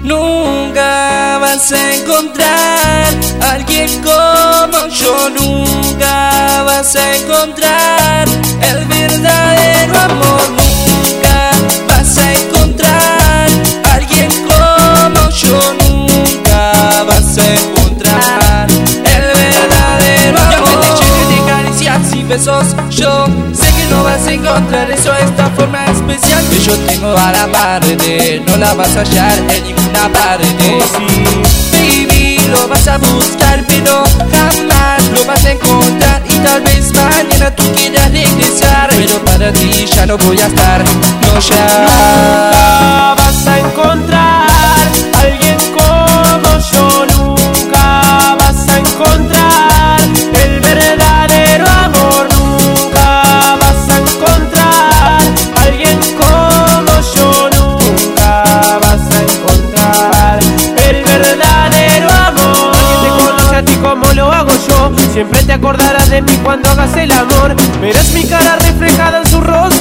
Nunca vas a encontrar alguien como yo. Nunca vas a encontrar el verdadero amor. Nunca vas a encontrar alguien como yo. Nunca vas a encontrar el verdadero amor. Yo me te lleno de caricias y besos. Yo sé que no vas a encontrar eso, esta forma especial que yo tengo al amarte. No la vas a hallar en ninguna parte. Baby, lo vas a buscar pero jamás lo vas a encontrar. Y tal vez mañana tú quieras regresar, pero para ti ya no voy a estar. No, ya nunca vas a encontrar alguien como yo. Nunca vas a encontrar el verdadero amor. Nunca vas a encontrar alguien como yo. Nunca vas a encontrar el verdadero amor. Alguien te conoce a ti como lo hago yo. Siempre te acordarás de mí cuando hagas el amor. Verás mi cara reflejada en su rostro.